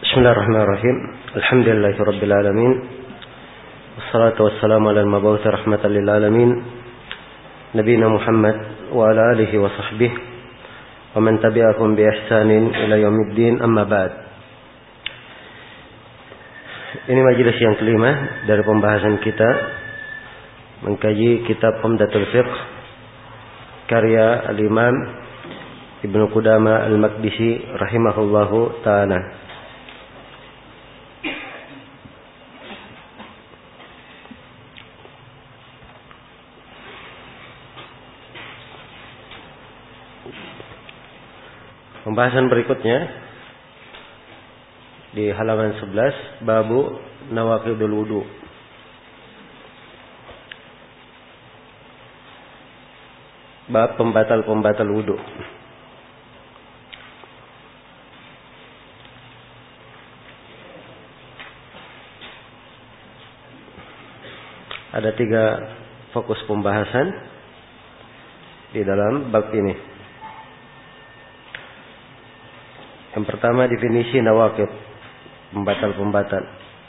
Bismillahirrahmanirrahim. Alhamdulillahirabbil alamin. Wassalatu wassalamu ala al-mab'uts rahmatan lil alamin. Nabiyina Muhammad wa ala alihi wa sahbihi wa man tabi'ahum bi ihsanin ila yaumiddin, amma ba'd. Ini majelis yang kelima dari pembahasan kita mengkaji kitab Umdatul Fiqh karya al-Imam Ibnu Qudamah al-Maqdisi rahimahullahu ta'ala. Pembahasan berikutnya di halaman 11, babu nawaqidul wudu. Bab pembatal-pembatal wudu. Ada 3 fokus pembahasan di dalam bab ini. Yang pertama, definisi nawaqid, pembatal-pembatal.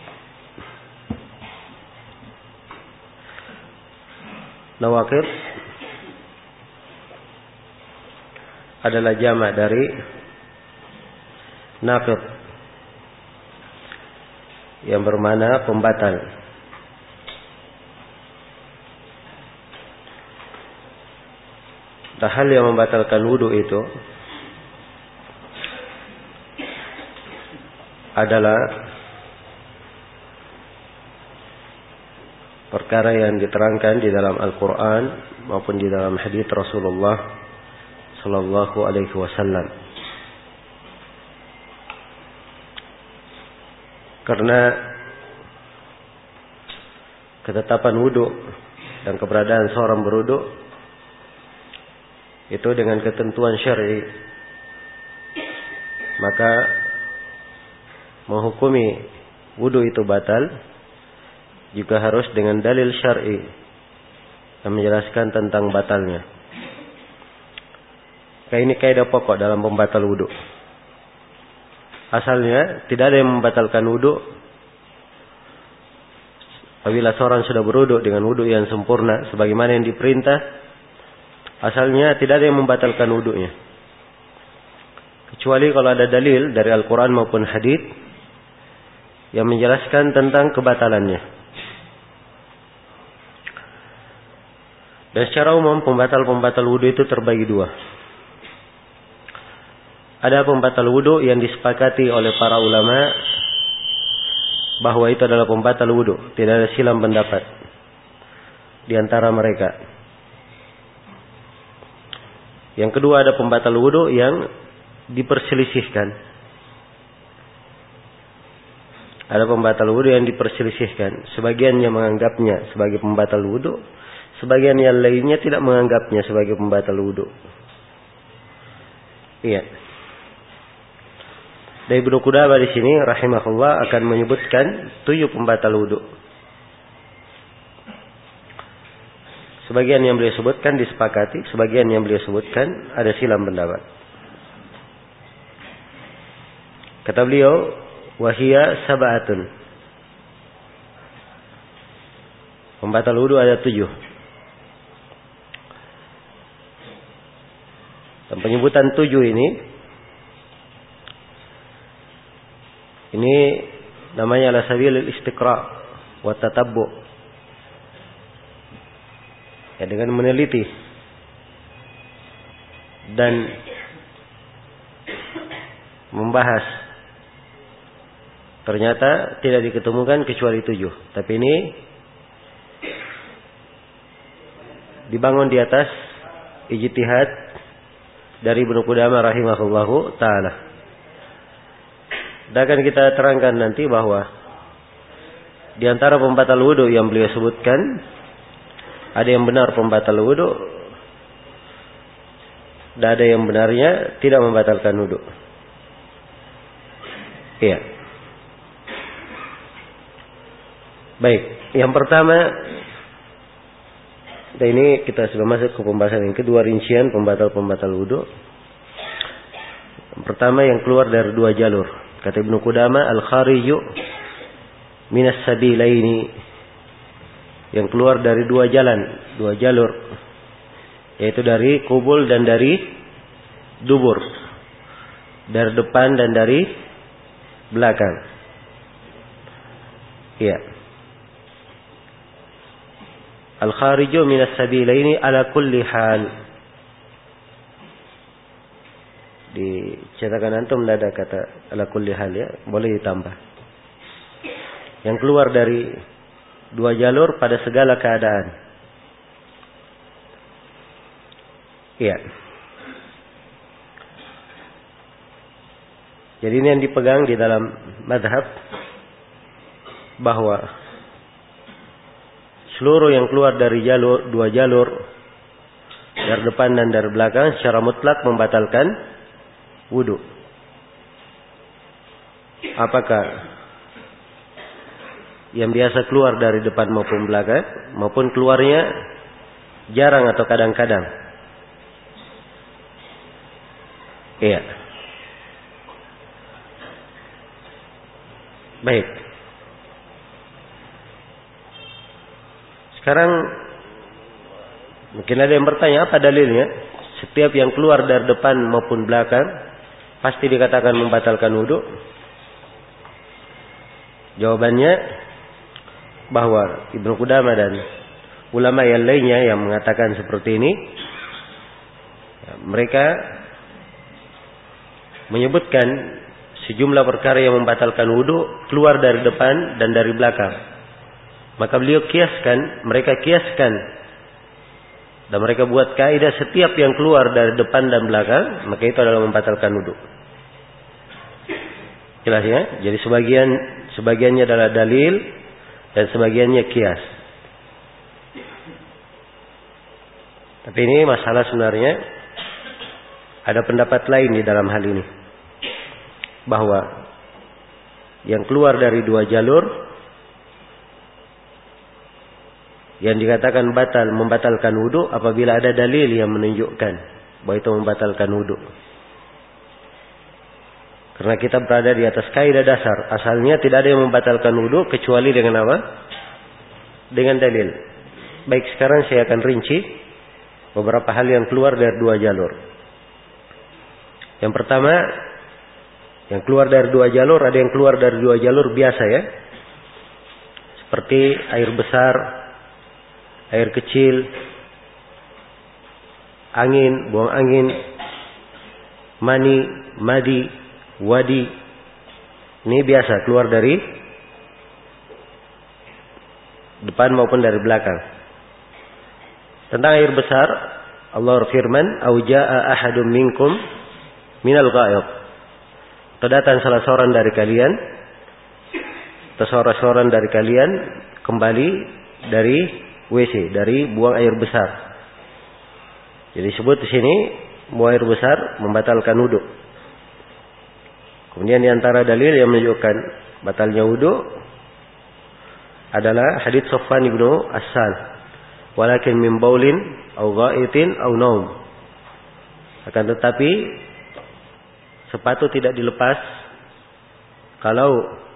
Nawaqid adalah jamak dari naqid, yang bermakna pembatal. Hal yang membatalkan wudu itu adalah perkara yang diterangkan di dalam Al-Quran maupun di dalam hadits Rasulullah Sallallahu Alaihi Wasallam. Karena ketetapan wudu dan keberadaan seorang berwudu itu dengan ketentuan syar'i, maka menghukumi wudu itu batal juga harus dengan dalil syar'i yang menjelaskan tentang batalnya. Ini kaidah pokok dalam pembatal wudu. Asalnya tidak ada yang membatalkan wudu apabila seorang sudah berwudu dengan wudu yang sempurna sebagaimana yang diperintah. Asalnya tidak ada yang membatalkan wudunya, kecuali kalau ada dalil dari Al-Quran maupun hadits yang menjelaskan tentang kebatalannya. Dan secara umum pembatal-pembatal wudu itu terbagi 2. Ada pembatal wudu yang disepakati oleh para ulama bahwa itu adalah pembatal wudu, tidak ada silang pendapat di antara mereka. Yang kedua, ada pembatal wudu yang diperselisihkan. Ada pembatal wudu yang diperselisihkan. Sebagian yang menganggapnya sebagai pembatal wudu, sebagian yang lainnya tidak menganggapnya sebagai pembatal wudu. Iya. Dari Ibnu Qudamah di sini rahimahullah akan menyebutkan 7 pembatal wudu. Sebagian yang beliau sebutkan disepakati, sebagian yang beliau sebutkan ada silang pendapat. Kata beliau, wahia sab'atun. Pembatal wudu ada 7. Dan penyebutan 7 ini namanya ala sabilil istiqra wa tatabbu. Ya, dengan meneliti dan membahas, ternyata tidak diketemukan kecuali 7. Tapi ini dibangun di atas ijtihad dari Ibnu Qudamah rahimahullahu ta'ala. Dan akan kita terangkan nanti bahwa di antara pembatal wudu yang beliau sebutkan, ada yang benar pembatal wudu, dan ada yang benarnya tidak membatalkan wudu. Iya. Baik, yang pertama, dan ini kita sudah masuk ke pembahasan yang kedua, rincian pembatal-pembatal wudu. Yang pertama, yang keluar dari 2 jalur. Kata Ibnu Qudamah, al-khariju minas sabilaini, yang keluar dari dua jalan, dua jalur, yaitu dari qubul dan dari dubur, dari depan dan dari belakang. Iya. Al-khariju minas sabilaini ala kulli hal. Di cetakan antum tidak ada kata ala kulli hal ya, boleh ditambah. Yang keluar dari dua jalur pada segala keadaan. Iya. Jadi ini yang dipegang di dalam mazhab, bahwa seluruh yang keluar dari jalur, dua jalur, dari depan dan dari belakang, secara mutlak membatalkan wudu. Apakah yang biasa keluar dari depan maupun belakang, maupun keluarnya jarang atau kadang-kadang? Iya. Baik. Sekarang mungkin ada yang bertanya, apa dalilnya? Setiap yang keluar dari depan maupun belakang pasti dikatakan membatalkan wudu. Jawabannya bahwa Ibnu Qudamah dan ulama yang lainnya yang mengatakan seperti ini, mereka menyebutkan sejumlah perkara yang membatalkan wudu keluar dari depan dan dari belakang. Maka beliau mereka kiaskan, dan mereka buat kaidah, setiap yang keluar dari depan dan belakang, maka itu adalah membatalkan wudu. Jelas ya? Jadi sebagiannya adalah dalil dan sebagiannya kias. Tapi ini masalah sebenarnya ada pendapat lain di dalam hal ini, bahwa yang keluar dari dua jalur yang dikatakan membatalkan wudu apabila ada dalil yang menunjukkan bahwa itu membatalkan wudu. Karena kita berada di atas kaidah dasar, asalnya tidak ada yang membatalkan wudu kecuali dengan apa? Dengan dalil. Baik, sekarang saya akan rinci beberapa hal yang keluar dari dua jalur. Yang pertama, yang keluar dari dua jalur, ada yang keluar dari dua jalur biasa ya. Seperti air besar, air kecil, angin, buang angin, mani, madi, wadi. Ini biasa keluar dari depan maupun dari belakang. Tentang air besar, Allah berfirman, "Au jaa'a ahadum minkum minal ghaib." Datang salah seorang dari kalian, atau seorang dari kalian kembali dari WC, dari buang air besar. Jadi sebut di sini buang air besar membatalkan wudu. Kemudian di antara dalil yang menunjukkan batalnya wudu adalah hadits Sofwan ibnu Assal, "Walakin min baulin au ghaitin au naum." Akan tetapi sepatu tidak dilepas kalau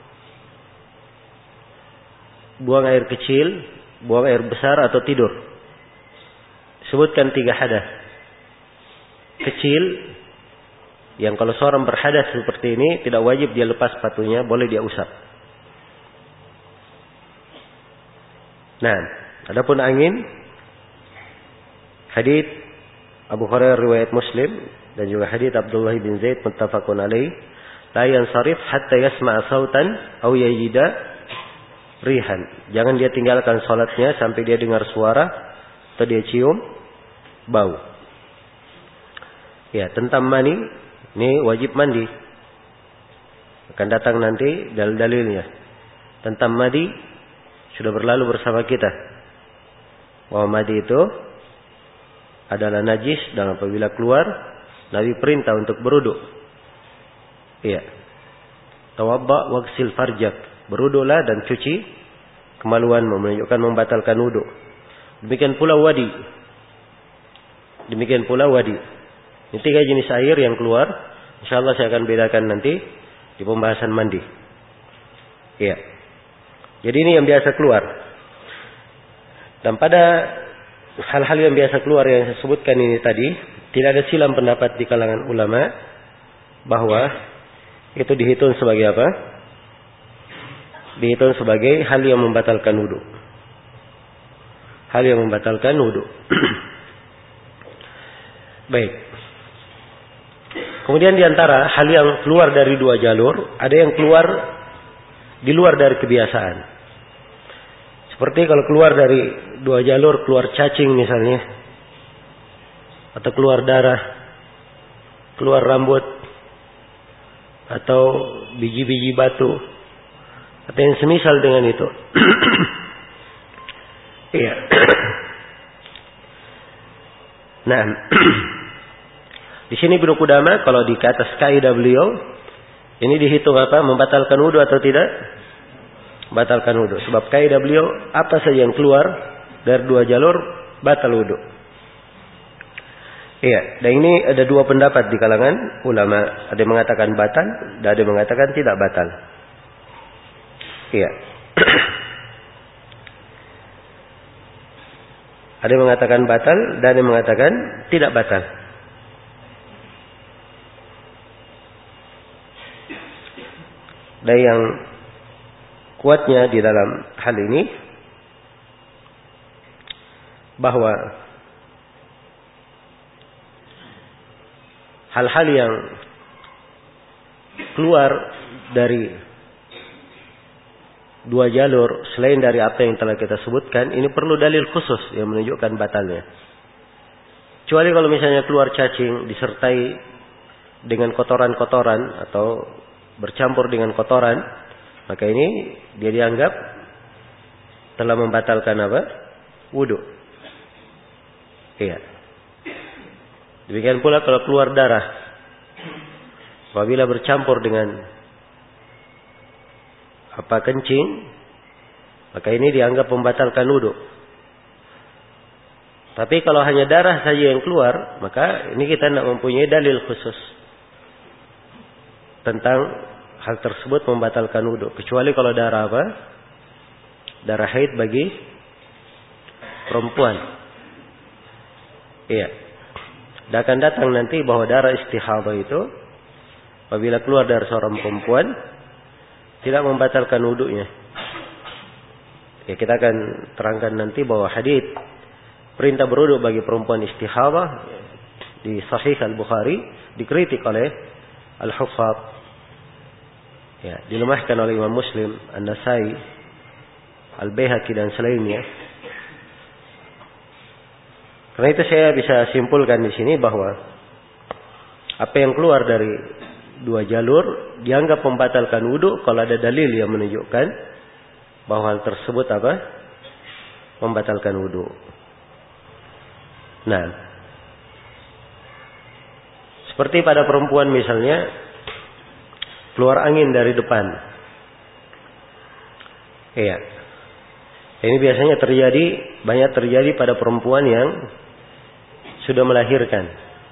buang air kecil, buang air besar atau tidur. Sebutkan 3 hadas. Kecil, yang kalau seorang berhadas seperti ini tidak wajib dia lepas sepatunya, boleh dia usap. Nah, adapun angin, hadits Abu Hurairah riwayat Muslim dan juga hadits Abdullah bin Zaid muttafaqun alaih, la yansarif hatta yasma'a sautan aw yajida rihan. Jangan dia tinggalkan salatnya sampai dia dengar suara atau dia cium bau. Ya, tentang mani, ini wajib mandi. Akan datang nanti dalil-dalilnya. Tentang mandi sudah berlalu bersama kita, bahwa mandi itu adalah najis dan apabila keluar Nabi perintah untuk berwudu. Iya. Tawadda waghsil farjak. Berwudulah dan cuci kemaluanmu, menunjukkan membatalkan wudu. Demikian pula wadi. Ini 3 jenis air yang keluar. Insyaallah saya akan bedakan nanti di pembahasan mandi. Iya. Jadi ini yang biasa keluar. Dan pada hal-hal yang biasa keluar yang saya sebutkan ini tadi, tidak ada silam pendapat di kalangan ulama bahwa itu dihitung sebagai apa? Dihitung sebagai hal yang membatalkan wudu. Hal yang membatalkan wudu. Baik. Kemudian diantara hal yang keluar dari dua jalur, ada yang keluar di luar dari kebiasaan. Seperti kalau keluar dari dua jalur, keluar cacing misalnya, atau keluar darah, keluar rambut, atau biji-biji batu, atau yang semisal dengan itu. Iya. Nah, di sini Ibnu Qudamah kalau di atas kaidah beliau ini dihitung apa? Membatalkan wudu atau tidak? Batalkan wudu. Sebab kaidah beliau apa saja yang keluar dari dua jalur batal wudu. Iya, dan ini ada dua pendapat di kalangan ulama. Ada yang mengatakan batal, dan ada yang mengatakan tidak batal. Iya. Ada yang mengatakan batal dan ada yang mengatakan tidak batal. Dan yang kuatnya di dalam hal ini bahwa hal-hal yang keluar dari dua jalur selain dari apa yang telah kita sebutkan, ini perlu dalil khusus yang menunjukkan batalnya. Kecuali kalau misalnya keluar cacing disertai dengan kotoran-kotoran atau bercampur dengan kotoran, maka ini dia dianggap telah membatalkan apa? Wudu. Iya. Demikian pula kalau keluar darah, apabila bercampur dengan apa kencing, maka ini dianggap membatalkan wudu. Tapi kalau hanya darah saja yang keluar, maka ini kita tidak mempunyai dalil khusus tentang hal tersebut membatalkan wudu. Kecuali kalau darah apa? Darah haid bagi perempuan. Iya. Dan akan datang nanti bahwa darah istihadah itu apabila keluar dari seorang perempuan tidak membatalkan wudunya. Ya, kita akan terangkan nanti bahwa hadits perintah berwudu bagi perempuan istihadah di Sahih Al-Bukhari dikritik oleh Al-Huffaz. Ya, dilemahkan oleh Imam Muslim, An-Nasai, Al-Baihaqi dan selainnya. Karena itu saya bisa simpulkan di sini bahwa apa yang keluar dari dua jalur dianggap membatalkan wudu kalau ada dalil yang menunjukkan bahwa hal tersebut apa? Membatalkan wudu. Nah, seperti pada perempuan misalnya keluar angin dari depan. Iya. Ini biasanya banyak terjadi pada perempuan yang sudah melahirkan.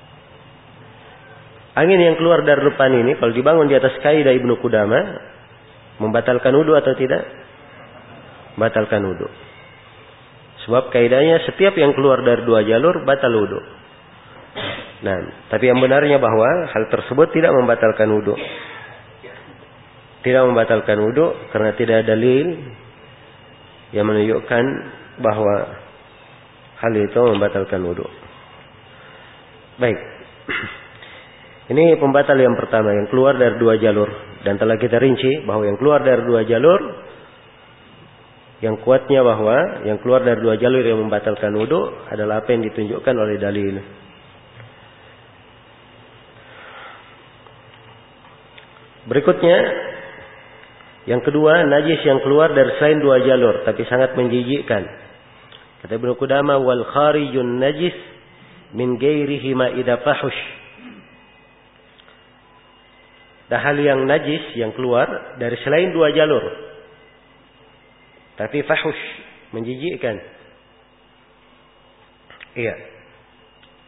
Angin yang keluar dari depan ini kalau dibangun di atas kaidah Ibnu Qudamah membatalkan wudu atau tidak? Batalkan wudu. Sebab kaidahnya setiap yang keluar dari dua jalur batal wudu. Nah, tapi yang benarnya bahwa hal tersebut tidak membatalkan wudu. Tidak membatalkan wudu karena tidak ada dalil yang menunjukkan bahwa hal itu membatalkan wudu. Baik. Ini pembatal yang pertama yang keluar dari dua jalur, dan telah kita rinci bahwa yang keluar dari dua jalur yang kuatnya bahwa yang keluar dari dua jalur yang membatalkan wudu adalah apa yang ditunjukkan oleh dalil. Berikutnya yang kedua, najis yang keluar dari selain dua jalur tapi sangat menjijikkan. Kata Ibnu Qudamah, wal kharijun najis min ghairihi ma idza fahush. Dan hal yang najis yang keluar dari selain dua jalur tapi fahush, menjijikkan. Iya.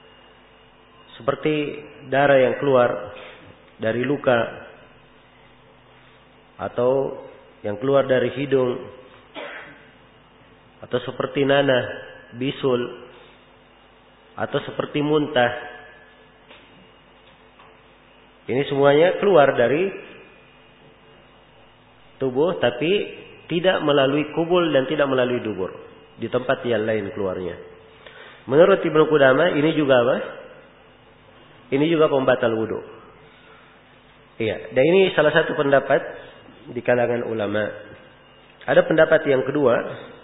Seperti darah yang keluar dari luka atau yang keluar dari hidung, atau seperti nanah, bisul, atau seperti muntah. Ini semuanya keluar dari tubuh tapi tidak melalui kubul dan tidak melalui dubur. Di tempat yang lain keluarnya. Menurut Ibnu Qudamah ini juga apa? Ini juga pembatal wudu. Iya, dan ini salah satu pendapat di kalangan ulama. Ada pendapat yang kedua.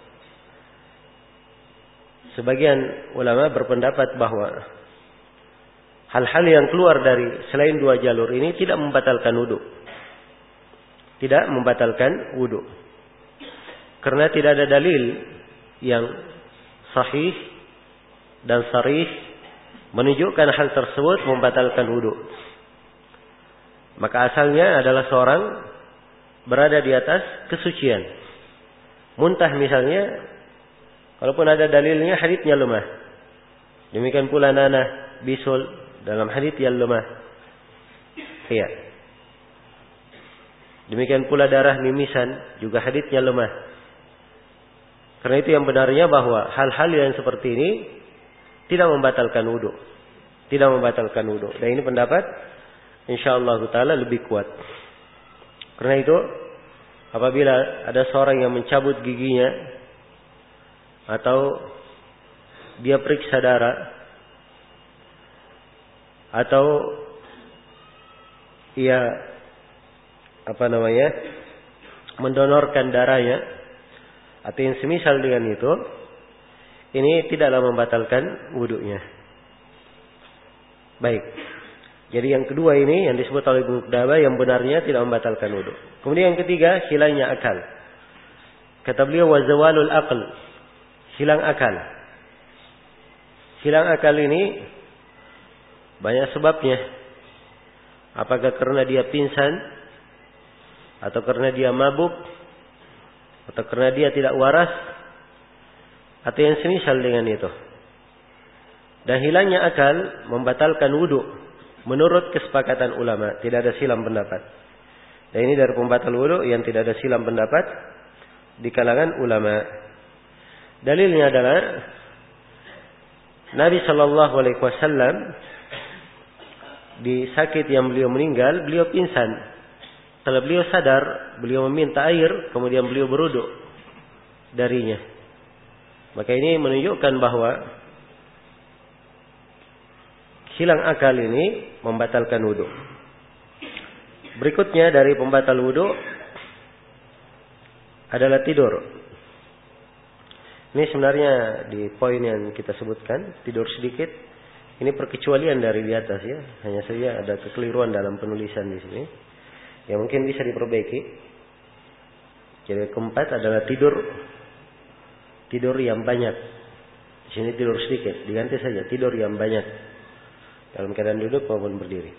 Sebagian ulama berpendapat bahwa hal-hal yang keluar dari selain dua jalur ini tidak membatalkan wudu. Tidak membatalkan wudu. Karena tidak ada dalil yang sahih dan sharih menunjukkan hal tersebut membatalkan wudu. Maka asalnya adalah seorang berada di atas kesucian. Muntah misalnya, walaupun ada dalilnya, haditsnya lemah. Demikian pula nanah, bisul, dalam hadits yang lemah. Iya. Demikian pula darah mimisan, juga haditsnya lemah. Karena itu yang benarnya bahwa hal-hal yang seperti ini tidak membatalkan wudu. Tidak membatalkan wudu. Dan ini pendapat insyaallah taala lebih kuat. Karena itu apabila ada seorang yang mencabut giginya atau dia periksa darah atau ia mendonorkan darahnya atau yang semisal dengan itu, ini tidaklah membatalkan wudunya. Baik. Jadi yang kedua ini yang disebut oleh Ibnu Qudamah yang benarnya tidak membatalkan wudu. Kemudian yang ketiga, hilangnya akal. Kata beliau wa zawalul aql. Hilang akal. Hilang akal ini banyak sebabnya. Apakah karena dia pingsan, atau karena dia mabuk, atau karena dia tidak waras, atau yang semisal dengan itu. Dan hilangnya akal membatalkan wudu menurut kesepakatan ulama, tidak ada silang pendapat. Dan ini dari pembatal wudu yang tidak ada silang pendapat di kalangan ulama. Dalilnya adalah Nabi sallallahu alaihi wasallam di sakit yang beliau meninggal, beliau pingsan. Setelah beliau sadar, beliau meminta air, kemudian beliau berwudu darinya. Maka ini menunjukkan bahwa hilang akal ini membatalkan wudu. Berikutnya dari pembatal wudu adalah tidur. Ini sebenarnya di poin yang kita sebutkan, tidur sedikit. Ini perkecualian dari di atas ya. Hanya saja ada kekeliruan dalam penulisan di sini. Yang mungkin bisa diperbaiki. Jadi keempat adalah tidur yang banyak. Di sini tidur sedikit, diganti saja tidur yang banyak. Dalam keadaan duduk maupun berdiri.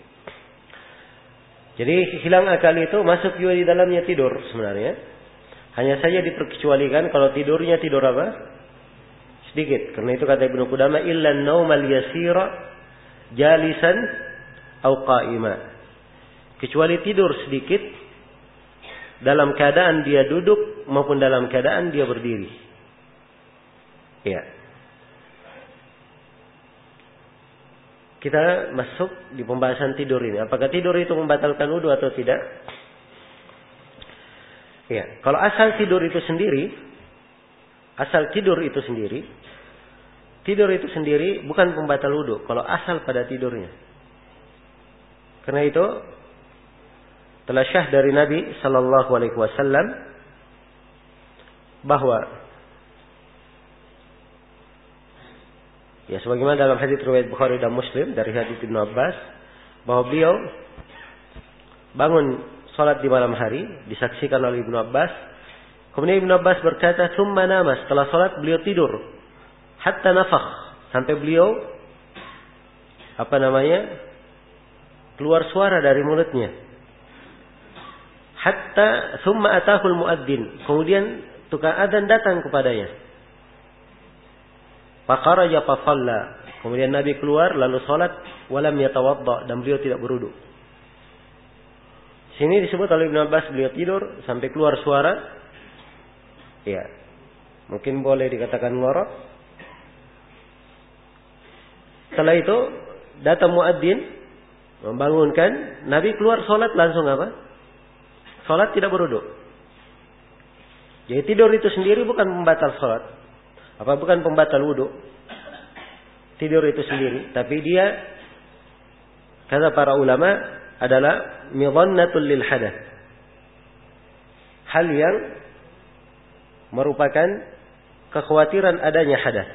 Jadi hilang akal itu masuk juga di dalamnya tidur sebenarnya. Hanya saja diperkecualikan kalau tidurnya tidur apa? Sedikit. Karena itu kata Ibnu Qudamah illa an-naumal yasira jalisan au qa'ima. Kecuali tidur sedikit dalam keadaan dia duduk maupun dalam keadaan dia berdiri. Ya. Kita masuk di pembahasan tidur ini. Apakah tidur itu membatalkan wudu atau tidak? Ya, kalau asal tidur itu sendiri bukan pembatal wudu. Kalau asal pada tidurnya. Karena itu telah syah dari Nabi sallallahu alaihi wasallam bahwa ya sebagaimana dalam hadits riwayat Bukhari dan Muslim dari hadits Ibnu Abbas bahwa beliau bangun salat di malam hari disaksikan oleh Ibnu Abbas. Kemudian Ibnu Abbas berkata, "Tsumma nama." Setelah salat beliau tidur hatta nafakh, sampai beliau keluar suara dari mulutnya. Hatta tsumma atahul muadzin. Kemudian tukang adzan datang kepadanya. Faqaraja fa shalla. Kemudian Nabi keluar lalu salat walam yatawadda dan beliau tidak berwudu. Sini disebut oleh Ibnu Abbas beliau tidur sampai keluar suara. Ya. Mungkin boleh dikatakan ngorok. Setelah itu datang muadzin membangunkan, Nabi keluar salat langsung apa? Salat tidak berwudu. Jadi tidur itu sendiri bukan pembatal salat. Apa bukan pembatal wudu? Tidur itu sendiri, tapi dia kata para ulama adalah midhannatul lil hadath. Hal yang merupakan kekhawatiran adanya hadas.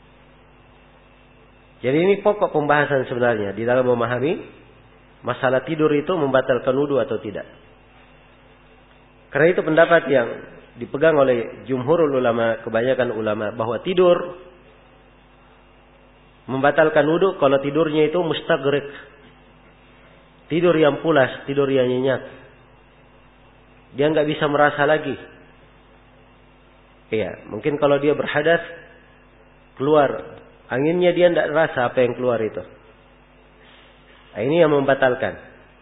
Jadi ini pokok pembahasan sebenarnya di dalam memahami masalah tidur itu membatalkan wudu atau tidak. Karena itu pendapat yang dipegang oleh jumhurul ulama, kebanyakan ulama, bahwa tidur membatalkan wudu kalau tidurnya itu mustaghraq. Tidur yang pulas, tidur yang nyenyak. Dia nggak bisa merasa lagi. Iya, mungkin kalau dia berhadas keluar anginnya, dia tidak rasa apa yang keluar itu. Nah, ini yang membatalkan.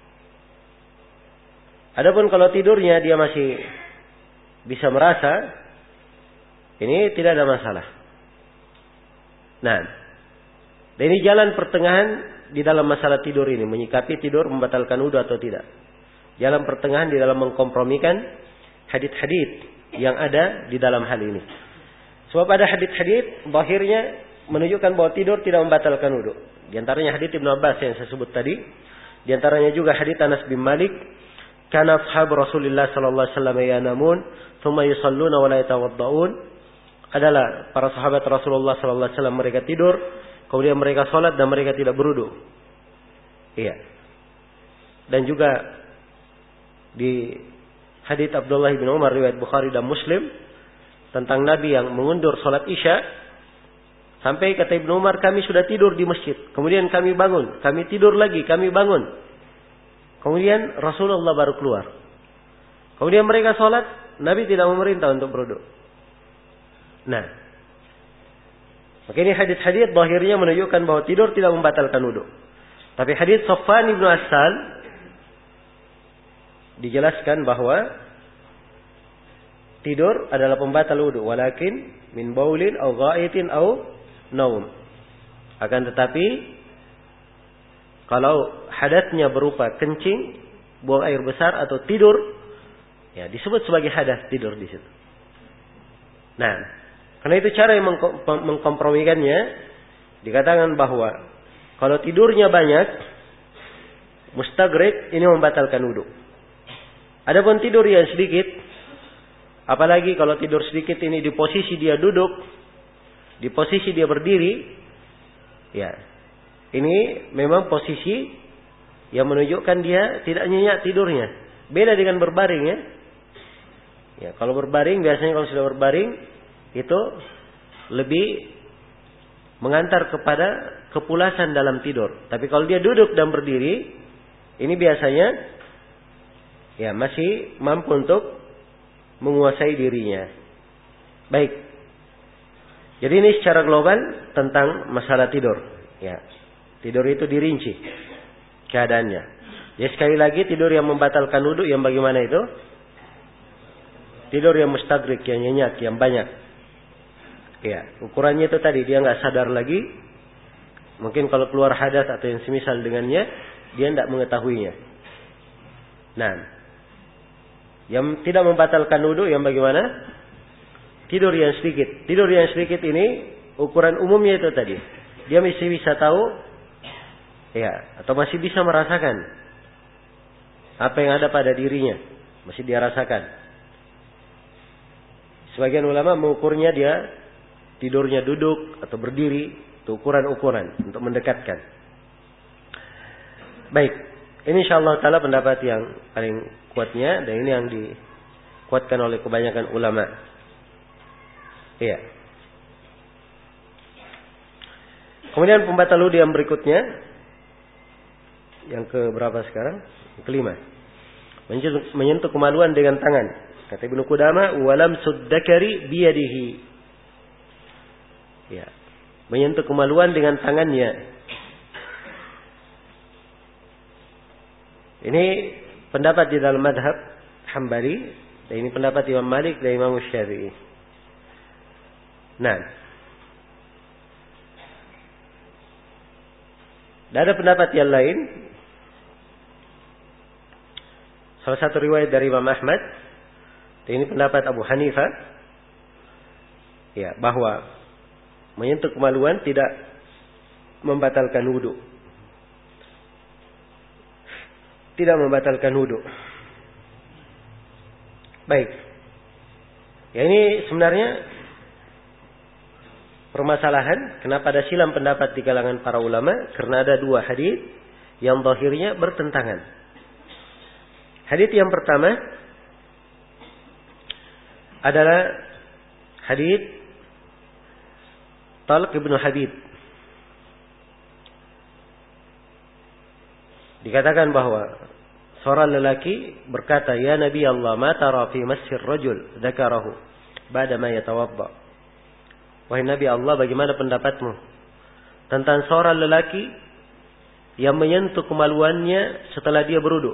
Adapun kalau tidurnya dia masih bisa merasa, ini tidak ada masalah. Nah, dan ini jalan pertengahan di dalam masalah tidur ini, menyikapi tidur membatalkan wudu atau tidak. Jalan pertengahan di dalam mengkompromikan hadits-hadits yang ada di dalam hal ini. Sebab ada hadits-hadits zahirnya menunjukkan bahwa tidur tidak membatalkan wudu. Di antaranya hadits Ibnu Abbas yang saya sebut tadi. Di antaranya juga hadits Anas bin Malik, kana ashab Rasulullah sallallahu alaihi wasallam yanamun thumma yusalluna wa la yatawadda'un. Adalah para sahabat Rasulullah sallallahu alaihi wasallam, mereka tidur, kemudian mereka salat dan mereka tidak berwudu. Iya. Dan juga di hadits Abdullah bin Umar riwayat Bukhari dan Muslim tentang Nabi yang mengundur salat Isya, sampai kata Ibnu Umar, kami sudah tidur di masjid, kemudian kami bangun, kami tidur lagi, kami bangun. Kemudian Rasulullah baru keluar. Kemudian mereka salat, Nabi tidak memerintah untuk berwudu. Nah, maka ini hadits-hadits zahirnya menunjukkan bahwa tidur tidak membatalkan wudu. Tapi hadits Safwan bin Asal dijelaskan bahwa tidur adalah pembatal wudu, walakin min baulin au ghaitin au naum. Akan tetapi kalau hadatnya berupa kencing, buang air besar atau tidur, ya disebut sebagai hadas tidur di situ. Nah, karena itu cara yang mengkompromikannya, dikatakan bahwa kalau tidurnya banyak, mustaghraq, ini membatalkan wudu. Adapun tidur yang sedikit, apalagi kalau tidur sedikit ini di posisi dia duduk, di posisi dia berdiri, ya ini memang posisi yang menunjukkan dia tidak nyenyak tidurnya. Beda dengan berbaring ya. Ya, kalau berbaring biasanya kalau sudah berbaring itu lebih mengantar kepada kepulasan dalam tidur. Tapi kalau dia duduk dan berdiri, ini biasanya ya masih mampu untuk menguasai dirinya. Baik. Jadi ini secara global tentang masalah tidur. Ya. Tidur itu dirinci keadaannya. Ya, sekali lagi tidur yang membatalkan wudu yang bagaimana itu? Tidur yang mustaghraq, yang nyenyak, yang banyak. Ya, ukurannya itu tadi dia nggak sadar lagi. Mungkin kalau keluar hadas atau yang semisal dengannya, dia tidak mengetahuinya. Nah, yang tidak membatalkan wudu yang bagaimana? Tidur yang sedikit. Tidur yang sedikit ini ukuran umumnya itu tadi. Dia masih bisa tahu, ya, atau masih bisa merasakan apa yang ada pada dirinya, masih dia rasakan. Sebagian ulama mengukurnya dia tidurnya duduk atau berdiri, itu ukuran-ukuran untuk mendekatkan. Baik, ini insyaallah taala pendapat yang paling kuatnya, dan ini yang dikuatkan oleh kebanyakan ulama. Iya. Kemudian pembatal wudu yang berikutnya, yang ke berapa sekarang? Yang kelima. Menyentuh kemaluan dengan tangan. Kata Ibnu Qudamah, walam suddakari biyadihi. Ya. Menyentuh kemaluan dengan tangannya. Ini pendapat di dalam madhab Hambali, dan ini pendapat Imam Malik dan Imam Syafi'i. Nah, dan ada pendapat yang lain. Salah satu riwayat dari Imam Ahmad, dan ini pendapat Abu Hanifah, ya, bahwa menyentuh kemaluan tidak membatalkan wudu. Tidak membatalkan wudu. Baik. Ya, ini sebenarnya permasalahan kenapa ada silam pendapat di kalangan para ulama, karena ada dua hadis yang zahirnya bertentangan. Hadis yang pertama adalah hadis Talq ibn Habib. Dikatakan bahwa seorang lelaki berkata, "Ya Nabi Allah, ma tara fi masir rajul dzakarahu ba'da ma yatawadda." Wahai Nabi Allah, bagaimana pendapatmu tentang seorang lelaki yang menyentuh kemaluannya setelah dia berwudu?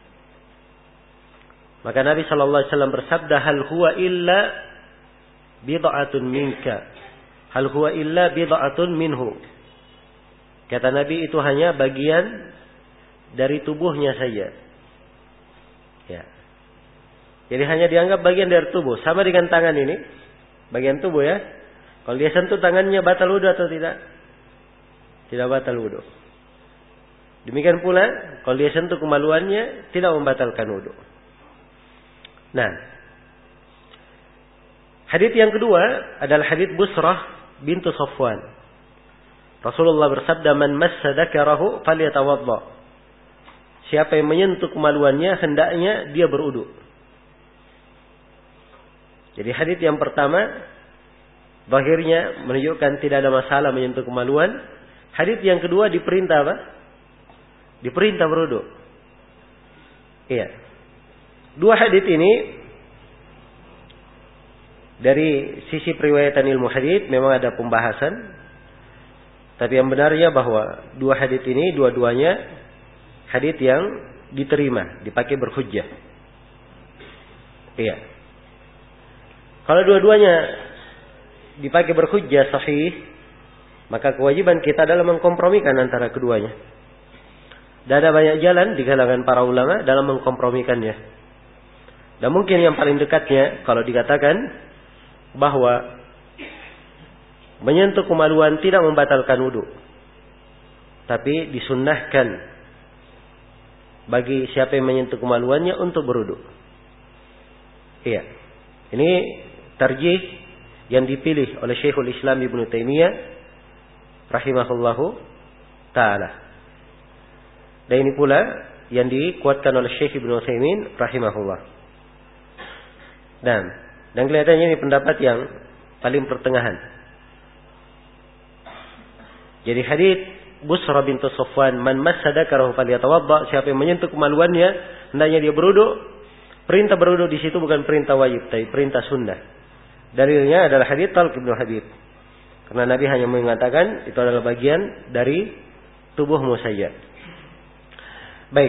Maka Nabi sallallahu alaihi wasallam bersabda, "Hal huwa illa bid'atun minka. Hal huwa illa bid'atun minhu." Kata Nabi, itu hanya bagian dari tubuhnya saja. Ya. Jadi hanya dianggap bagian dari tubuh. Sama dengan tangan ini, bagian tubuh ya. Kalau dia sentuh tangannya, batal wudu atau tidak? Tidak batal wudu. Demikian pula, kalau dia sentuh kemaluannya, tidak membatalkan wudu. Nah, hadits yang kedua adalah hadits Busrah bintu Safwan. Rasulullah bersabda, "Man massa dzakarahu falyatawadda." Siapa yang menyentuh kemaluannya, hendaknya dia berwudu. Jadi hadits yang pertama zahirnya menunjukkan tidak ada masalah menyentuh kemaluan. Hadits yang kedua diperintah apa? Diperintah berwudu. Iya. Dua hadits ini dari sisi periwayatan ilmu hadits memang ada pembahasan. Tapi yang benarnya bahwa dua hadits ini dua-duanya hadits yang diterima, dipakai berhujjah. Iya. Kalau dua-duanya dipakai berhujjah sahih, maka kewajiban kita adalah mengkompromikan antara keduanya. Dan ada banyak jalan di kalangan para ulama dalam mengkompromikannya. Dan mungkin yang paling dekatnya kalau dikatakan bahwa menyentuh kemaluan tidak membatalkan wudu, tapi disunnahkan bagi siapa yang menyentuh kemaluannya untuk berwudu. Iya. Ini tarjih yang dipilih oleh Syekhul Islam Ibnu Taimiyah rahimahullahu taala. Dan ini pula yang dikuatkan oleh Syekh Ibnu Utsaimin rahimahullah. Dan kelihatannya ini pendapat yang paling pertengahan. Jadi hadits Busrah bintu Safwan, "Man massa dzakarahu falyatawadda." Siapa yang menyentuh kemaluannya, hendaknya dia berwudu. Perintah berwudu di situ bukan perintah wajib, tapi perintah sunnah. Dalilnya adalah hadits Talq bin Habib. Karena Nabi hanya mengatakan itu adalah bagian dari tubuhmu saja. Baik.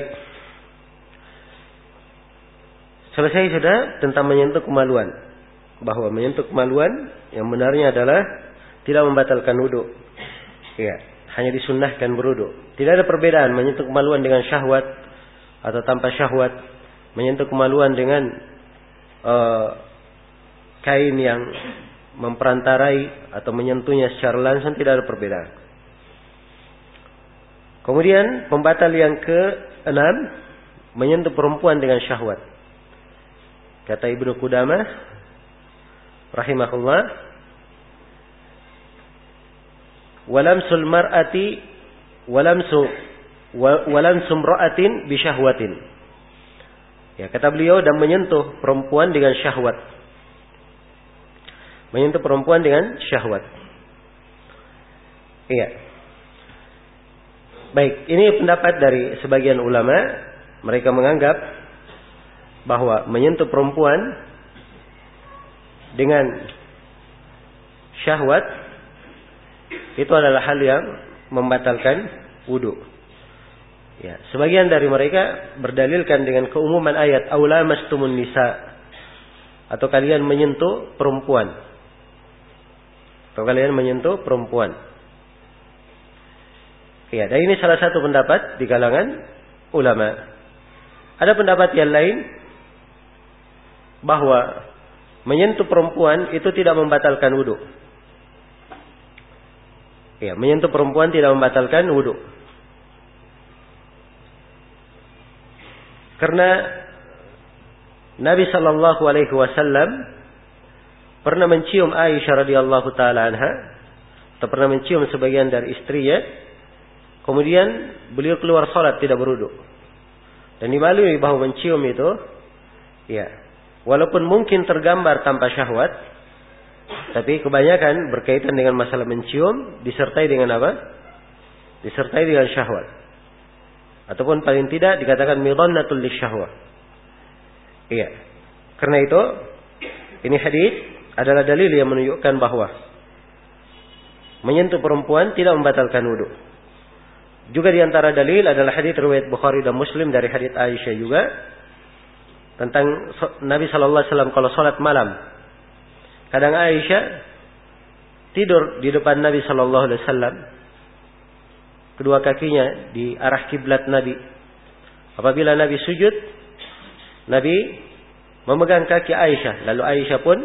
Selesai sudah tentang menyentuh kemaluan. Bahwa menyentuh kemaluan yang benarnya adalah tidak membatalkan wudu. Ya, hanya disunnahkan berwudu. Tidak ada perbedaan menyentuh kemaluan dengan syahwat atau tanpa syahwat. Menyentuh kemaluan dengan kain yang memperantarai atau menyentuhnya secara langsung, tidak ada perbedaan. Kemudian pembatal yang ke-6, menyentuh perempuan dengan syahwat. Kata Ibnu Qudamah rahimahullah, walamsul mar'ati walamsum ra'atin bisyahwatin. Ya, kata beliau, dan menyentuh perempuan dengan syahwat. Menyentuh perempuan dengan syahwat. Iya. Baik, ini pendapat dari sebagian ulama. Mereka menganggap bahwa menyentuh perempuan dengan syahwat itu adalah hal yang membatalkan wudu. Ya, sebagian dari mereka berdalilkan dengan keumuman ayat aula mastumun nisa, atau kalian menyentuh perempuan. Ya, dan ini salah satu pendapat di kalangan ulama. Ada pendapat yang lain bahwa menyentuh perempuan itu tidak membatalkan wudu. Ya, menyentuh perempuan tidak membatalkan wudu. Karena Nabi sallallahu alaihi wasallam pernah mencium Aisyah radhiyallahu taala anha, atau pernah mencium sebagian dari istrinya. Kemudian beliau keluar salat tidak berwudu. Dan dimaklumi bahwa mencium itu, ya, walaupun mungkin tergambar tanpa syahwat, tapi kebanyakan berkaitan dengan masalah mencium disertai dengan apa? Disertai dengan syahwat. Ataupun paling tidak dikatakan midhannatul lisyahwah. Iya. Karena itu, ini hadis adalah dalil yang menunjukkan bahwa menyentuh perempuan tidak membatalkan wudu. Juga di antara dalil adalah hadis riwayat Bukhari dan Muslim dari hadis Aisyah juga tentang Nabi sallallahu alaihi wasallam kalau salat malam. Kadang Aisyah tidur di depan Nabi sallallahu alaihi wasallam, kedua kakinya di arah kiblat Nabi. Apabila Nabi sujud, Nabi memegang kaki Aisyah, lalu Aisyah pun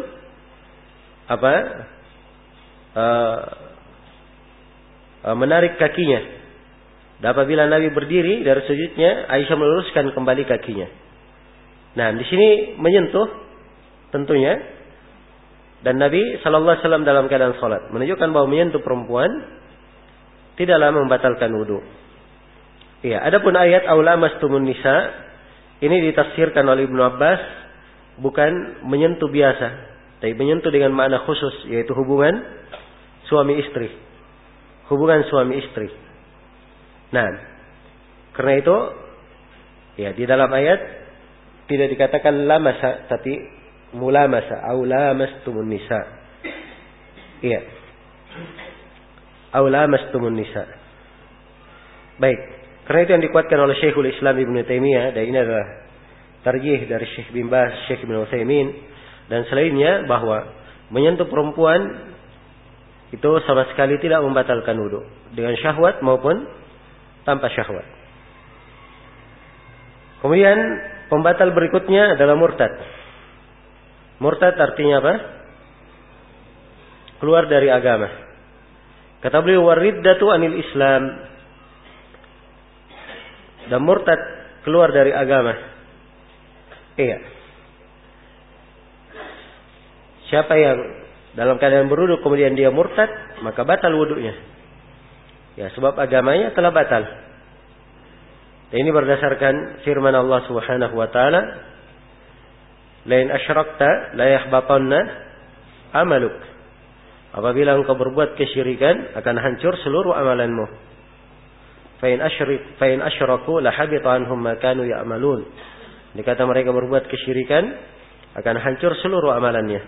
menarik kakinya. Dan apabila Nabi berdiri dari sujudnya, Aisyah meluruskan kembali kakinya. Nah, di sini menyentuh tentunya, dan Nabi sallallahu alaihi wasallam dalam keadaan salat, menunjukkan bahwa menyentuh perempuan tidaklah membatalkan wudu. Iya, adapun ayat aula mastumun nisa ini ditafsirkan oleh Ibnu Abbas bukan menyentuh biasa, tapi menyentuh dengan makna khusus, yaitu hubungan suami istri. Hubungan suami istri. Nah, karena itu ya di dalam ayat tidak dikatakan lamasa, tapi mulamasa, aula mastumun nisa. Iya. Aula mastumun nisa. Baik, karena itu yang dikuatkan oleh Syekhul Islam Ibnu Taimiyah, dan ini adalah tarjih dari Syekh bin Baz, Syekh Ibnu Utsaimin dan selainnya, bahwa menyentuh perempuan itu sama sekali tidak membatalkan wudu, dengan syahwat maupun tanpa syahwat. Kemudian pembatal berikutnya adalah murtad. Murtad artinya apa? Keluar dari agama. Kata beliau, wariddatu anil Islam. Dan murtad keluar dari agama. Iya. Siapa yang dalam keadaan berwudu kemudian dia murtad, maka batal wudunya. Ya, sebab agamanya telah batal. Dan ini berdasarkan firman Allah Subhanahu wa taala, "La in asyrakta la yahbatanna amaluk." Apabila engkau berbuat kesyirikan, akan hancur seluruh amalanmu. Fa in asyraku la habita anhum ma kanu ya'malun. Dikata mereka berbuat kesyirikan, akan hancur seluruh amalannya.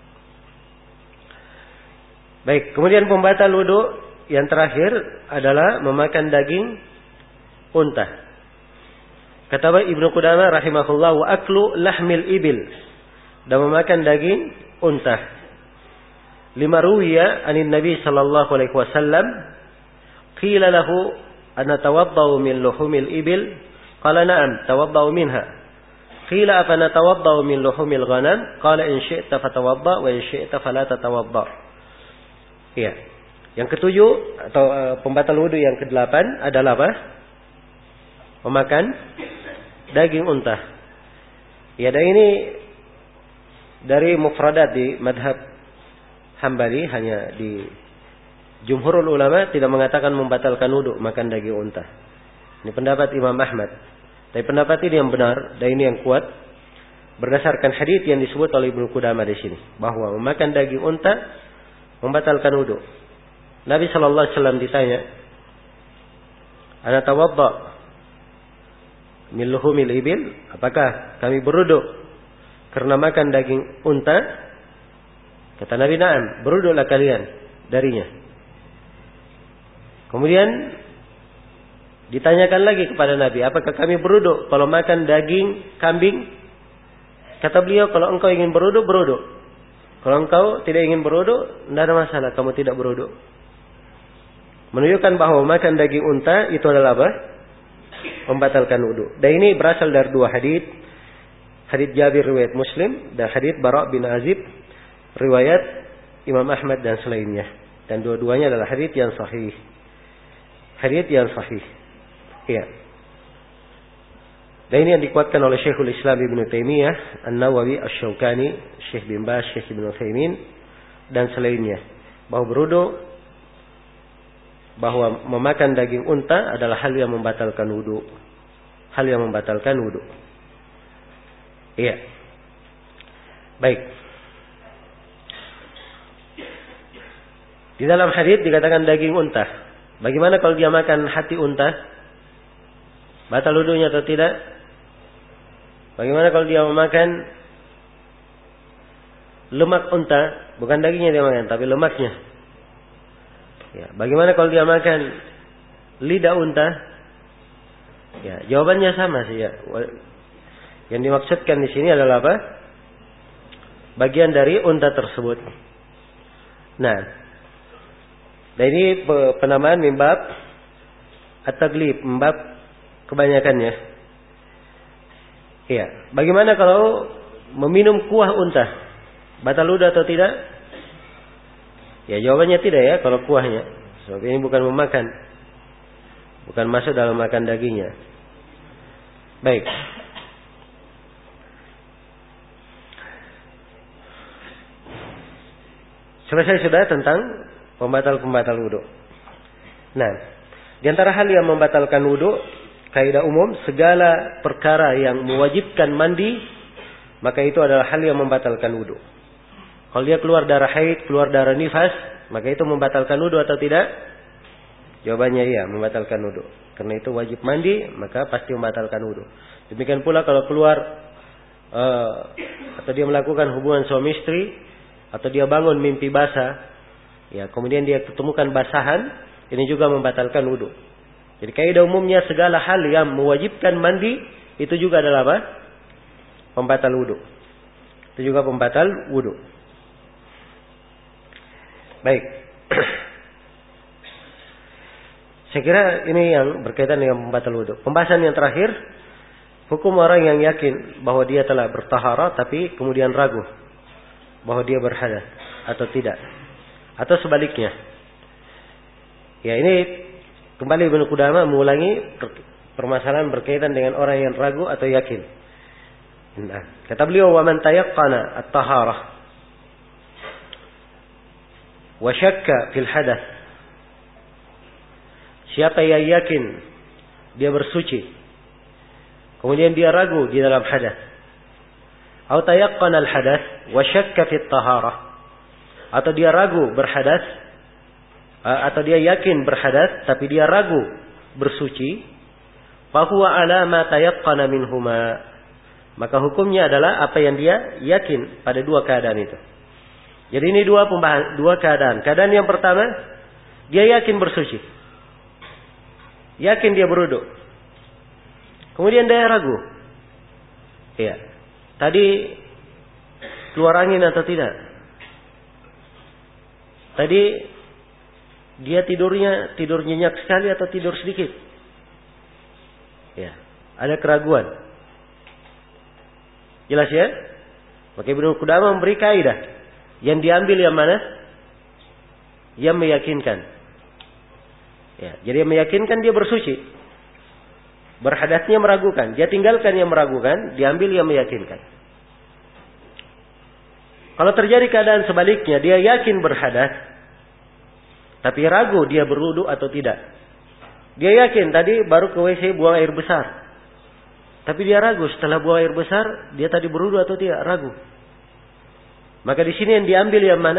Baik, kemudian pembatal wudu yang terakhir adalah memakan daging unta. Kata Ibnu Qudamah rahimahullah, wa aklu lahmil ibil, dan memakan daging unta. Lima ruwiya anin Nabi sallallahu alaihi wasallam, qila lahu ana tawaddau min luhumil ibil, qala na'am tawaddau minha. Qila afana tawaddau min luhumil ghanam, qala in syi'ta fatawadda wa in syi'ta fala tatawadda. Iya. Yang ketujuh atau pembatal wudu yang kedelapan adalah apa? Memakan daging unta. Ya, dan ini dari mufradat di madhab Hambali, hanya di jumhurul ulama tidak mengatakan membatalkan wudu makan daging unta. Ini pendapat Imam Ahmad. Tapi pendapat ini yang benar dan ini yang kuat berdasarkan hadis yang disebut oleh Ibnu Qudamah di sini, bahwa memakan daging unta membatalkan wudu. Nabi sallallahu alaihi wasallam ditanya, "Ana tawadda min luhumil ibil?" Apakah kami berwudu karena makan daging unta? Kata Nabi, "Na'am, berwudulah kalian darinya." Kemudian Ditanyakan lagi kepada Nabi, apakah kami berwudu kalau makan daging kambing? Kata beliau, kalau engkau ingin berwudu, berwudu. Kalau engkau tidak ingin berwudu, tidak ada masalah, kamu tidak berwudu. Menunjukkan bahwa makan daging unta itu adalah apa? Membatalkan wudu. Dan ini berasal dari dua hadits. Hadits Jabir riwayat Muslim dan hadits Bara' bin Azib riwayat Imam Ahmad dan selainnya. Dan dua-duanya adalah hadits yang sahih. Hadits yang sahih. Iya. Dan ini yang dikuatkan oleh Syekhul Islam Ibn Taimiyah, An-Nawawi, Asy-Syaukani, Syekh bin Baz, Syekh Ibn Utsaimin dan selainnya. Bahwa berwudu, bahwa memakan daging unta adalah hal yang membatalkan wudu. Hal yang membatalkan wudu. Iya. Baik. Di dalam hadits dikatakan daging unta. Bagaimana kalau dia makan hati unta? Batal wudunya atau tidak? Bagaimana kalau dia memakan lemak unta? Bukan dagingnya dia makan, tapi lemaknya. Ya, bagaimana kalau dia makan lidah unta? Ya, jawabannya sama sih ya. Yang dimaksudkan di sini adalah apa? Bagian dari unta tersebut. Nah, dan ini penamaan mimbab at-taglib, mimbab kebanyakannya. Iya. Bagaimana kalau meminum kuah unta? Batal wudu atau tidak? Ya, jawabannya tidak ya kalau kuahnya. Sebab ini bukan memakan. Bukan masuk dalam makan dagingnya. Baik. Selesai sudah tentang pembatal-pembatal wudu. Nah, di antara hal yang membatalkan wudu, kaidah umum, segala perkara yang mewajibkan mandi, maka itu adalah hal yang membatalkan wudu. Kalau dia keluar darah haid, keluar darah nifas, maka itu membatalkan wudu atau tidak? Jawabannya iya, membatalkan wudu. Karena itu wajib mandi, maka pasti membatalkan wudu. Demikian pula kalau keluar atau dia melakukan hubungan suami istri, atau dia bangun mimpi basah, ya kemudian dia ketemukan basahan, ini juga membatalkan wudu. Jadi kaidah umumnya segala hal yang mewajibkan mandi itu juga adalah apa? Pembatal wudu. Itu juga pembatal wudu. Baik. Saya kira ini yang berkaitan dengan pembatal wudu. Pembahasan yang terakhir, hukum orang yang yakin bahwa dia telah bertaharah tapi kemudian ragu bahwa dia berhadas atau tidak. Atau sebaliknya. Ya, ini kembali Ibnu Qudamah mengulangi permasalahan berkaitan dengan orang yang ragu atau yakin. Nah, kata beliau, "Wa man tayaqqana at-taharah wa syakka fil hadath." Siapa yang yakin dia bersuci, kemudian dia ragu di dalam hadath. Atau tayaqqana al-hadath wa syakka fit taharah. Atau dia ragu berhadas, atau dia yakin berhadas tapi dia ragu bersuci, fahuwa ala ma tayaqqana minhuma, maka hukumnya adalah apa yang dia yakin pada dua keadaan itu. Jadi ini dua keadaan. Keadaan yang pertama, dia yakin bersuci, yakin dia berwudu, kemudian dia ragu, ya, tadi keluar angin atau tidak, tadi dia tidur nyenyak sekali atau tidur sedikit. Ya, ada keraguan. Jelas ya? Maka Ibnu Qudamah memberi kaidah. Yang diambil yang mana? Yang meyakinkan. Ya, jadi yang meyakinkan dia bersuci. Berhadasnya meragukan. Dia tinggalkan yang meragukan, diambil yang meyakinkan. Kalau terjadi keadaan sebaliknya, dia yakin berhadas, tapi ragu dia berwudu atau tidak. Dia yakin tadi baru ke WC buang air besar, tapi dia ragu setelah buang air besar dia tadi berwudu atau tidak, ragu. Maka di sini yang diambil yang mana?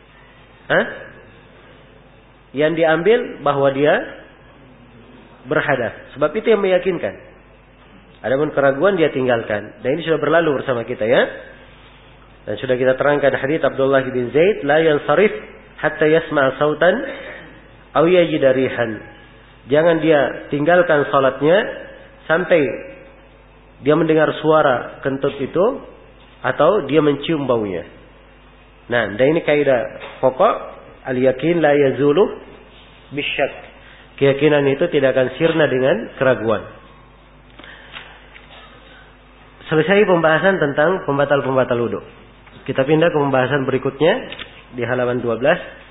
Yang diambil bahwa dia berhadas. Sebab itu yang meyakinkan. Adapun keraguan dia tinggalkan. Dan ini sudah berlalu bersama kita ya. Dan sudah kita terangkan hadits Abdullah bin Zaid, la yansarif hatta yasma' sautan aw yajid rihan. Jangan dia tinggalkan salatnya sampai dia mendengar suara kentut itu atau dia mencium baunya. Nah, dan ini kaidah pokok, al-yakin la yazulu bisyak. Keyakinan itu tidak akan sirna dengan keraguan. Selesai pembahasan tentang pembatal-pembatal wudu. Kita pindah ke pembahasan berikutnya di halaman 12.